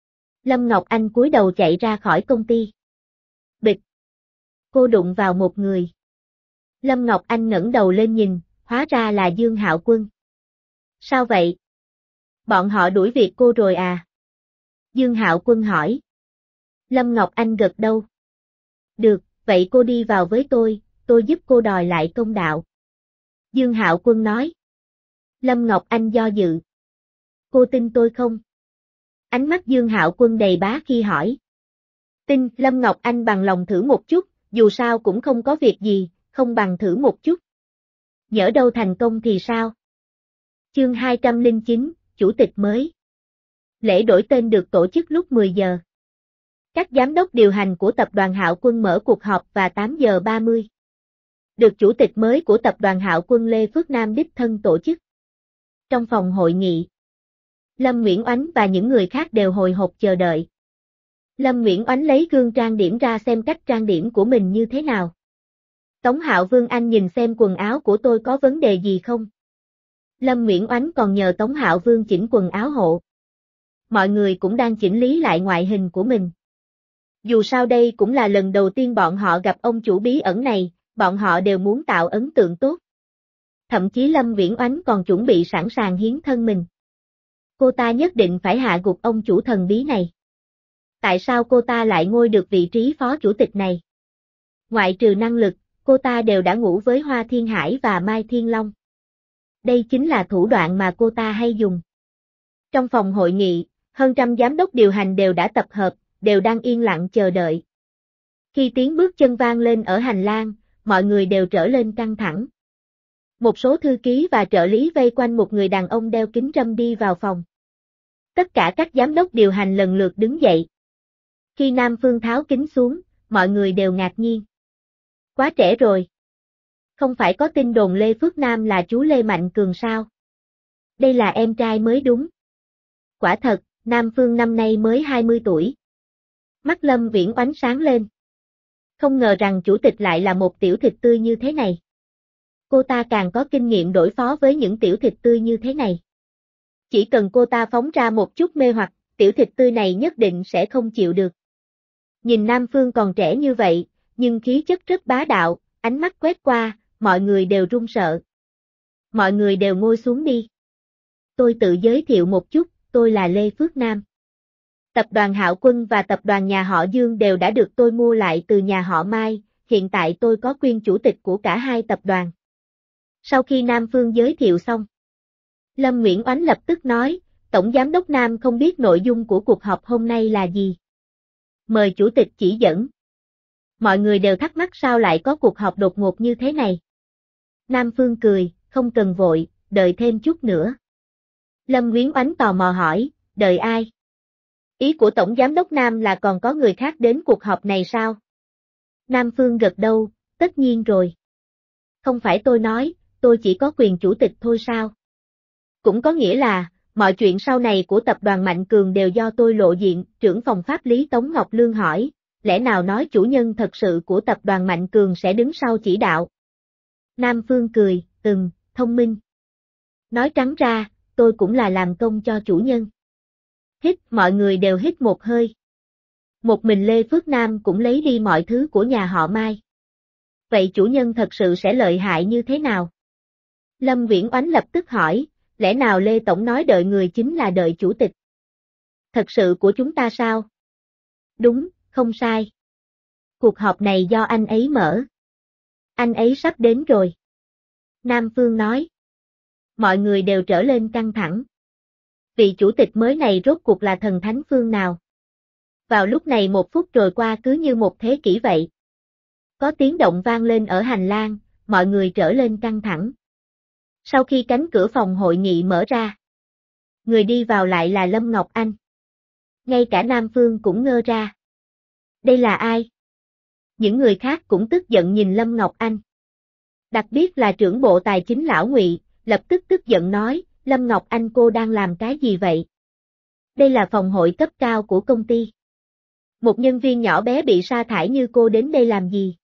Lâm Ngọc Anh cúi đầu chạy ra khỏi công ty. Bịch. Cô đụng vào một người. Lâm Ngọc Anh ngẩng đầu lên nhìn, hóa ra là Dương Hạo Quân. Sao vậy? Bọn họ đuổi việc cô rồi à? Dương Hạo Quân hỏi. Lâm Ngọc Anh gật đầu. Được, vậy cô đi vào với tôi giúp cô đòi lại công đạo. Dương Hạo Quân nói. Lâm Ngọc Anh do dự. Cô tin tôi không? Ánh mắt Dương Hạo Quân đầy bá khi hỏi. Tin, Lâm Ngọc Anh bằng lòng thử một chút, dù sao cũng không có việc gì, không bằng thử một chút. Nhỡ đâu thành công thì sao? Chương 209, Chủ tịch mới. Lễ đổi tên được tổ chức lúc 10 giờ. Các giám đốc điều hành của tập đoàn Hạo Quân mở cuộc họp và 8 giờ 30. Được chủ tịch mới của tập đoàn Hạo Quân Lê Phước Nam đích thân tổ chức. Trong phòng hội nghị, Lâm Nguyễn Oánh và những người khác đều hồi hộp chờ đợi. Lâm Nguyễn Oánh lấy gương trang điểm ra xem cách trang điểm của mình như thế nào. Tống Hạo Vương anh nhìn xem quần áo của tôi có vấn đề gì không? Lâm Nguyễn Oánh còn nhờ Tống Hạo Vương chỉnh quần áo hộ. Mọi người cũng đang chỉnh lý lại ngoại hình của mình. Dù sao đây cũng là lần đầu tiên bọn họ gặp ông chủ bí ẩn này, bọn họ đều muốn tạo ấn tượng tốt. Thậm chí Lâm Nguyễn Oánh còn chuẩn bị sẵn sàng hiến thân mình. Cô ta nhất định phải hạ gục ông chủ thần bí này. Tại sao cô ta lại ngôi được vị trí phó chủ tịch này? Ngoại trừ năng lực, cô ta đều đã ngủ với Hoa Thiên Hải và Mai Thiên Long. Đây chính là thủ đoạn mà cô ta hay dùng. Trong phòng hội nghị, hơn trăm giám đốc điều hành đều đã tập hợp, đều đang yên lặng chờ đợi. Khi tiếng bước chân vang lên ở hành lang, mọi người đều trở lên căng thẳng. Một số thư ký và trợ lý vây quanh một người đàn ông đeo kính râm đi vào phòng. Tất cả các giám đốc điều hành lần lượt đứng dậy. Khi Nam Phương tháo kính xuống, mọi người đều ngạc nhiên. Quá trẻ rồi. Không phải có tin đồn Lê Phước Nam là chú Lê Mạnh Cường sao? Đây là em trai mới đúng. Quả thật, Nam Phương năm nay mới 20 tuổi. Mắt Lâm Viễn Oánh sáng lên. Không ngờ rằng chủ tịch lại là một tiểu thịt tươi như thế này. Cô ta càng có kinh nghiệm đối phó với những tiểu thịt tươi như thế này. Chỉ cần cô ta phóng ra một chút mê hoặc, tiểu thịt tươi này nhất định sẽ không chịu được. Nhìn Nam Phương còn trẻ như vậy, nhưng khí chất rất bá đạo, ánh mắt quét qua, mọi người đều run sợ. Mọi người đều ngồi xuống đi. Tôi tự giới thiệu một chút, tôi là Lê Phước Nam. Tập đoàn Hạo Quân và tập đoàn nhà họ Dương đều đã được tôi mua lại từ nhà họ Mai, hiện tại tôi có quyền chủ tịch của cả hai tập đoàn. Sau khi Nam Phương giới thiệu xong, Lâm Nguyễn Oánh lập tức nói, Tổng Giám đốc Nam không biết nội dung của cuộc họp hôm nay là gì. Mời chủ tịch chỉ dẫn. Mọi người đều thắc mắc sao lại có cuộc họp đột ngột như thế này. Nam Phương cười, không cần vội, đợi thêm chút nữa. Lâm Nguyễn Oánh tò mò hỏi, đợi ai? Ý của Tổng Giám đốc Nam là còn có người khác đến cuộc họp này sao? Nam Phương gật đầu, tất nhiên rồi. Không phải tôi nói, tôi chỉ có quyền chủ tịch thôi sao? Cũng có nghĩa là, mọi chuyện sau này của tập đoàn Mạnh Cường đều do tôi lộ diện, trưởng phòng pháp lý Tống Ngọc Lương hỏi, lẽ nào nói chủ nhân thật sự của tập đoàn Mạnh Cường sẽ đứng sau chỉ đạo? Nam Phương cười, thông minh. Nói trắng ra, tôi cũng là làm công cho chủ nhân. Hít, mọi người đều hít một hơi. Một mình Lê Phước Nam cũng lấy đi mọi thứ của nhà họ Mai. Vậy chủ nhân thật sự sẽ lợi hại như thế nào? Lâm Viễn Oánh lập tức hỏi, lẽ nào Lê Tổng nói đợi người chính là đợi chủ tịch? Thật sự của chúng ta sao? Đúng, không sai. Cuộc họp này do anh ấy mở. Anh ấy sắp đến rồi. Nam Phương nói. Mọi người đều trở lên căng thẳng. Vị chủ tịch mới này rốt cuộc là thần thánh phương nào? Vào lúc này một phút rồi qua cứ như một thế kỷ vậy. Có tiếng động vang lên ở hành lang, mọi người trở lên căng thẳng. Sau khi cánh cửa phòng hội nghị mở ra, người đi vào lại là Lâm Ngọc Anh. Ngay cả Nam Phương cũng ngơ ra. Đây là ai? Những người khác cũng tức giận nhìn Lâm Ngọc Anh. Đặc biệt là trưởng bộ tài chính lão Ngụy, lập tức tức giận nói, Lâm Ngọc Anh cô đang làm cái gì vậy? Đây là phòng hội cấp cao của công ty. Một nhân viên nhỏ bé bị sa thải như cô đến đây làm gì?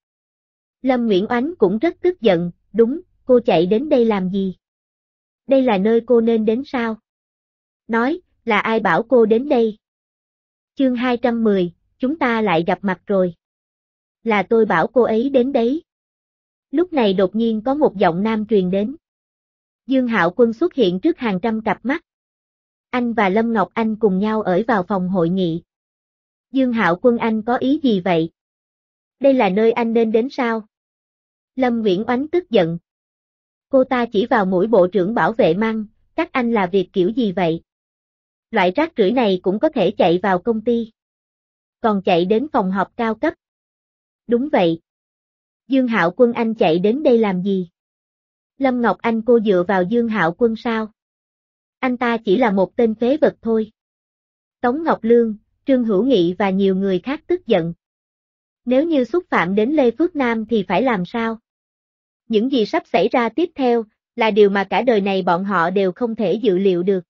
Lâm Nguyễn Oánh cũng rất tức giận, đúng, cô chạy đến đây làm gì? Đây là nơi cô nên đến sao? Nói, là ai bảo cô đến đây? Chương 210, chúng ta lại gặp mặt rồi. Là tôi bảo cô ấy đến đấy. Lúc này đột nhiên có một giọng nam truyền đến. Dương Hạo Quân xuất hiện trước hàng trăm cặp mắt. Anh và Lâm Ngọc Anh cùng nhau ở vào phòng hội nghị. Dương Hạo Quân anh có ý gì vậy? Đây là nơi anh nên đến sao? Lâm Uyển Oánh tức giận. Cô ta chỉ vào mũi bộ trưởng bảo vệ Măng, các anh là việc kiểu gì vậy? Loại rác rưởi này cũng có thể chạy vào công ty. Còn chạy đến phòng họp cao cấp. Đúng vậy. Dương Hạo Quân anh chạy đến đây làm gì? Lâm Ngọc Anh cô dựa vào Dương Hạo Quân sao? Anh ta chỉ là một tên phế vật thôi. Tống Ngọc Lương, Trương Hữu Nghị và nhiều người khác tức giận. Nếu như xúc phạm đến Lê Phước Nam thì phải làm sao? Những gì sắp xảy ra tiếp theo là điều mà cả đời này bọn họ đều không thể dự liệu được.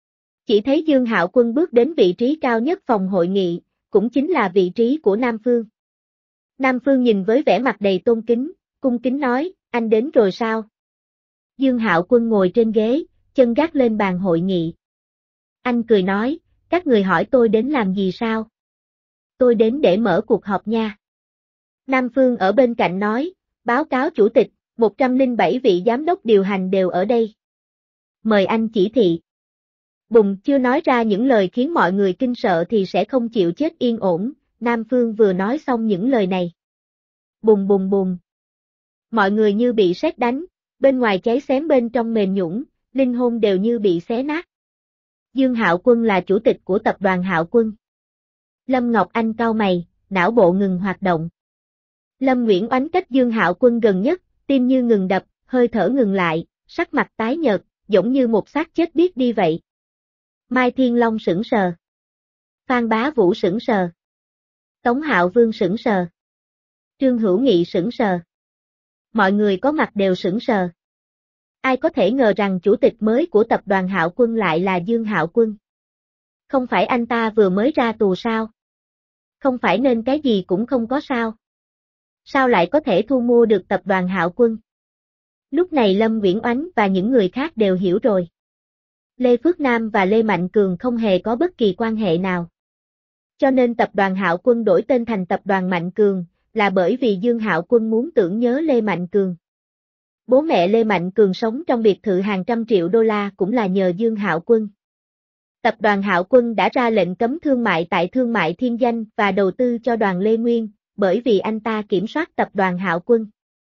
Chỉ thấy Dương Hạo Quân bước đến vị trí cao nhất phòng hội nghị, cũng chính là vị trí của Nam Phương. Nam Phương nhìn với vẻ mặt đầy tôn kính, cung kính nói, anh đến rồi sao? Dương Hạo Quân ngồi trên ghế, chân gác lên bàn hội nghị. Anh cười nói, các người hỏi tôi đến làm gì sao? Tôi đến để mở cuộc họp nha. Nam Phương ở bên cạnh nói, báo cáo chủ tịch, 107 vị giám đốc điều hành đều ở đây. Mời anh chỉ thị. Bùng chưa nói ra những lời khiến mọi người kinh sợ thì sẽ không chịu chết yên ổn, Nam Phương vừa nói xong những lời này. Bùng bùng bùng. Mọi người như bị sét đánh, bên ngoài cháy xém bên trong mềm nhũn, linh hồn đều như bị xé nát. Dương Hạo Quân là chủ tịch của tập đoàn Hạo Quân. Lâm Ngọc Anh cau mày, não bộ ngừng hoạt động. Lâm Uyển Oánh cách Dương Hạo Quân gần nhất, tim như ngừng đập, hơi thở ngừng lại, sắc mặt tái nhợt, giống như một xác chết biết đi vậy. Mai Thiên Long sững sờ. Phan Bá Vũ sững sờ. Tống Hạo Vương sững sờ. Trương Hữu Nghị sững sờ. Mọi người có mặt đều sững sờ. Ai có thể ngờ rằng chủ tịch mới của tập đoàn Hạo Quân lại là Dương Hạo Quân? Không phải anh ta vừa mới ra tù sao? Không phải nên cái gì cũng không có sao? Sao lại có thể thu mua được tập đoàn Hạo Quân? Lúc này Lâm Uyển Oánh và những người khác đều hiểu rồi. Lê Phước Nam và Lê Mạnh Cường không hề có bất kỳ quan hệ nào. Cho nên tập đoàn Hạo Quân đổi tên thành tập đoàn Mạnh Cường, là bởi vì Dương Hạo Quân muốn tưởng nhớ Lê Mạnh Cường. Bố mẹ Lê Mạnh Cường sống trong biệt thự hàng trăm triệu đô la cũng là nhờ Dương Hạo Quân. Tập đoàn Hạo Quân đã ra lệnh cấm thương mại tại Thương mại Thiên Danh và đầu tư cho đoàn Lê Nguyên, bởi vì anh ta kiểm soát tập đoàn Hạo Quân.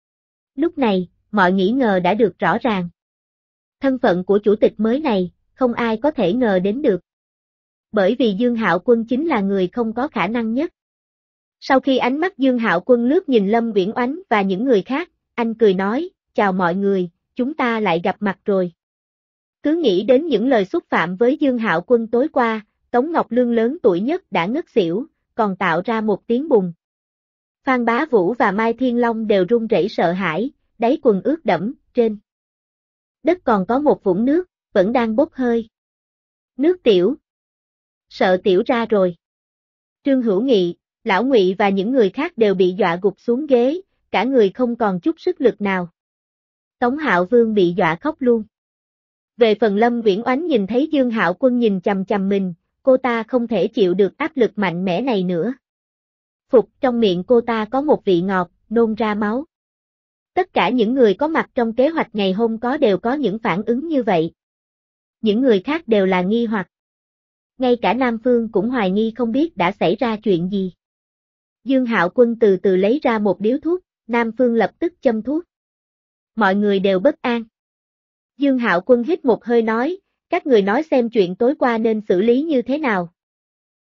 Lúc này, mọi nghi ngờ đã được rõ ràng. Thân phận của chủ tịch mới này, không ai có thể ngờ đến được. Bởi vì Dương Hạo Quân chính là người không có khả năng nhất. Sau khi ánh mắt Dương Hạo Quân lướt nhìn Lâm Uyển Oánh và những người khác, anh cười nói, chào mọi người, chúng ta lại gặp mặt rồi. Cứ nghĩ đến những lời xúc phạm với Dương Hạo Quân tối qua, Tống Ngọc Lương lớn tuổi nhất đã ngất xỉu, còn tạo ra một tiếng bùng. Phan Bá Vũ và Mai Thiên Long đều run rẩy sợ hãi, đáy quần ướt đẫm, trên đất còn có một vũng nước, vẫn đang bốc hơi. Nước tiểu. Sợ tiểu ra rồi. Trương Hữu Nghị, Lão Ngụy và những người khác đều bị dọa gục xuống ghế, cả người không còn chút sức lực nào. Tống Hạo Vương bị dọa khóc luôn. Về phần Lâm Uyển Oánh nhìn thấy Dương Hạo Quân nhìn chằm chằm mình, cô ta không thể chịu được áp lực mạnh mẽ này nữa. Phục, trong miệng cô ta có một vị ngọt, nôn ra máu. Tất cả những người có mặt trong kế hoạch ngày hôm có đều có những phản ứng như vậy. Những người khác đều là nghi hoặc. Ngay cả Nam Phương cũng hoài nghi không biết đã xảy ra chuyện gì. Dương Hạo Quân từ từ lấy ra một điếu thuốc, Nam Phương lập tức châm thuốc. Mọi người đều bất an. Dương Hạo Quân hít một hơi nói, các người nói xem chuyện tối qua nên xử lý như thế nào.